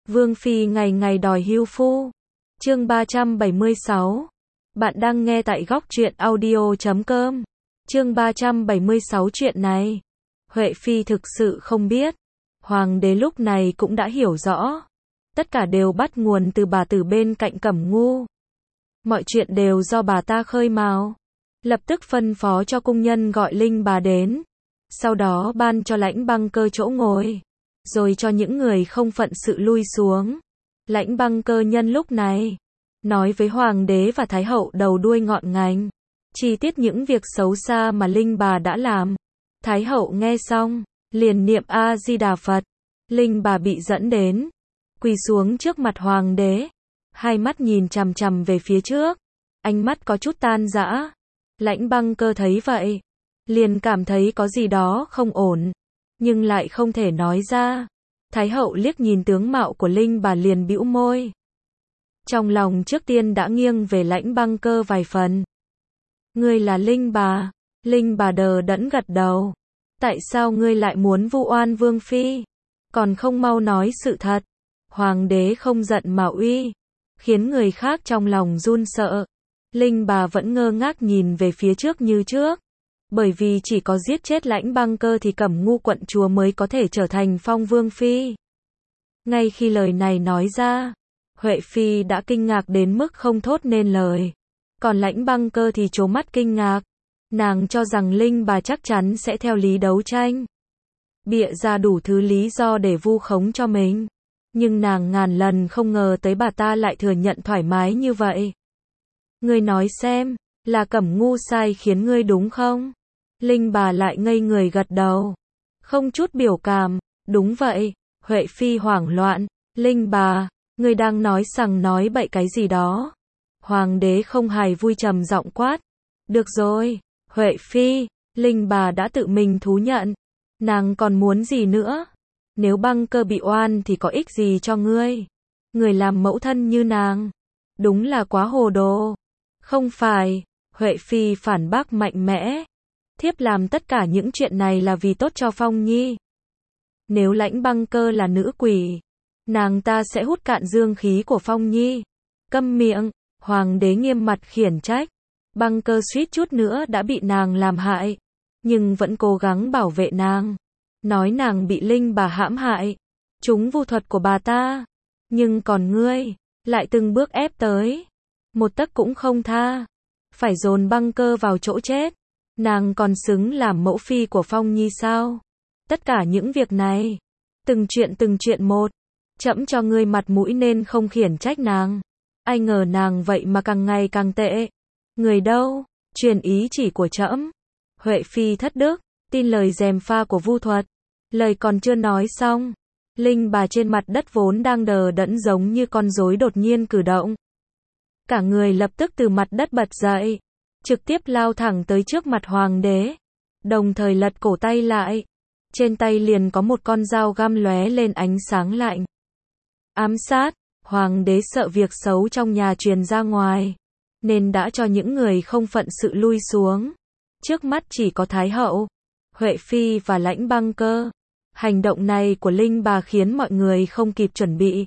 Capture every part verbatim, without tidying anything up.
Vương Phi ngày ngày đòi hưu phu. Chương ba trăm bảy mươi sáu. Bạn đang nghe tại góc truyện audio chấm com. Chương ba trăm bảy mươi sáu chuyện này. Huệ Phi thực sự không biết. Hoàng đế lúc này cũng đã hiểu rõ. Tất cả đều bắt nguồn từ bà tử bên cạnh Cẩm Ngu. Mọi chuyện đều do bà ta khơi mào. Lập tức phân phó cho cung nhân gọi Linh bà đến. Sau đó ban cho Lãnh Băng Cơ chỗ ngồi. Rồi cho những người không phận sự lui xuống. Lãnh Băng Cơ nhân lúc này nói với Hoàng đế và Thái hậu đầu đuôi ngọn ngành. Chi tiết những việc xấu xa mà Linh bà đã làm. Thái hậu nghe xong, liền niệm A-di-đà Phật. Linh bà bị dẫn đến, quỳ xuống trước mặt Hoàng đế. Hai mắt nhìn chằm chằm về phía trước. Ánh mắt có chút tan rã. Lãnh Băng Cơ thấy vậy, liền cảm thấy có gì đó không ổn. Nhưng lại không thể nói ra. Thái hậu liếc nhìn tướng mạo của Linh bà liền bĩu môi. Trong lòng trước tiên đã nghiêng về Lãnh Băng Cơ vài phần. Ngươi là Linh bà. Linh bà đờ đẫn gật đầu. Tại sao ngươi lại muốn vu oan Vương Phi? Còn không mau nói sự thật. Hoàng đế không giận mà uy. Khiến người khác trong lòng run sợ. Linh bà vẫn ngơ ngác nhìn về phía trước như trước. Bởi vì chỉ có giết chết Lãnh Băng Cơ thì Cẩm Ngu quận chúa mới có thể trở thành phong Vương Phi. Ngay khi lời này nói ra, Huệ Phi đã kinh ngạc đến mức không thốt nên lời. Còn Lãnh Băng Cơ thì trố mắt kinh ngạc. Nàng cho rằng Linh bà chắc chắn sẽ theo lý đấu tranh. Bịa ra đủ thứ lý do để vu khống cho mình. Nhưng nàng ngàn lần không ngờ tới bà ta lại thừa nhận thoải mái như vậy. Ngươi nói xem, là Cẩm Ngu sai khiến ngươi đúng không? Linh bà lại ngây người gật đầu. Không chút biểu cảm. Đúng vậy. Huệ Phi hoảng loạn. Linh bà, ngươi đang nói sằng nói bậy cái gì đó. Hoàng đế không hài vui trầm giọng quát. Được rồi, Huệ Phi, Linh bà đã tự mình thú nhận. Nàng còn muốn gì nữa? Nếu Băng Cơ bị oan thì có ích gì cho ngươi? Người làm mẫu thân như nàng. Đúng là quá hồ đồ. Không phải, Huệ Phi phản bác mạnh mẽ. Thiếp làm tất cả những chuyện này là vì tốt cho Phong Nhi. Nếu Lãnh Băng Cơ là nữ quỷ, nàng ta sẽ hút cạn dương khí của Phong Nhi. Câm miệng, Hoàng đế nghiêm mặt khiển trách. Băng Cơ suýt chút nữa đã bị nàng làm hại, nhưng vẫn cố gắng bảo vệ nàng. Nói nàng bị Linh bà hãm hại, trúng vu thuật của bà ta. Nhưng còn ngươi, lại từng bước ép tới. Một tấc cũng không tha. Phải dồn Băng Cơ vào chỗ chết. Nàng còn xứng làm mẫu phi của Phong Nhi sao? Tất cả những việc này, từng chuyện từng chuyện một, trẫm cho ngươi mặt mũi nên không khiển trách nàng. Ai ngờ nàng vậy mà càng ngày càng tệ. Người đâu? Truyền ý chỉ của trẫm. Huệ Phi thất đức, tin lời gièm pha của vu thuật. Lời còn chưa nói xong, Linh bà trên mặt đất vốn đang đờ đẫn giống như con rối đột nhiên cử động. Cả người lập tức từ mặt đất bật dậy, trực tiếp lao thẳng tới trước mặt Hoàng đế, đồng thời lật cổ tay lại. Trên tay liền có một con dao găm lóe lên ánh sáng lạnh. Ám sát. Hoàng đế sợ việc xấu trong nhà truyền ra ngoài, nên đã cho những người không phận sự lui xuống. Trước mắt chỉ có Thái hậu, Huệ Phi và Lãnh Băng Cơ. Hành động này của Linh bà khiến mọi người không kịp chuẩn bị.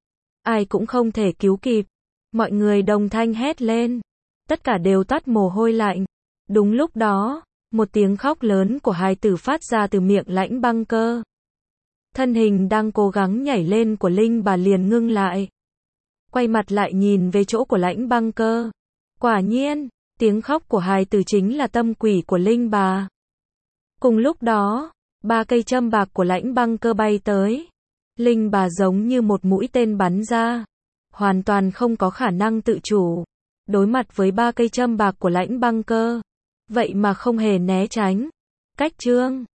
Ai cũng không thể cứu kịp. Mọi người đồng thanh hét lên. Tất cả đều toát mồ hôi lạnh. Đúng lúc đó, một tiếng khóc lớn của hài tử phát ra từ miệng Lãnh Băng Cơ. Thân hình đang cố gắng nhảy lên của Linh bà liền ngưng lại. Quay mặt lại nhìn về chỗ của Lãnh Băng Cơ. Quả nhiên, tiếng khóc của hài tử chính là tâm quỷ của Linh bà. Cùng lúc đó, ba cây châm bạc của Lãnh Băng Cơ bay tới. Linh bà giống như một mũi tên bắn ra. Hoàn toàn không có khả năng tự chủ. Đối mặt với ba cây châm bạc của Lãnh Băng Cơ. Vậy mà không hề né tránh. Cách trương.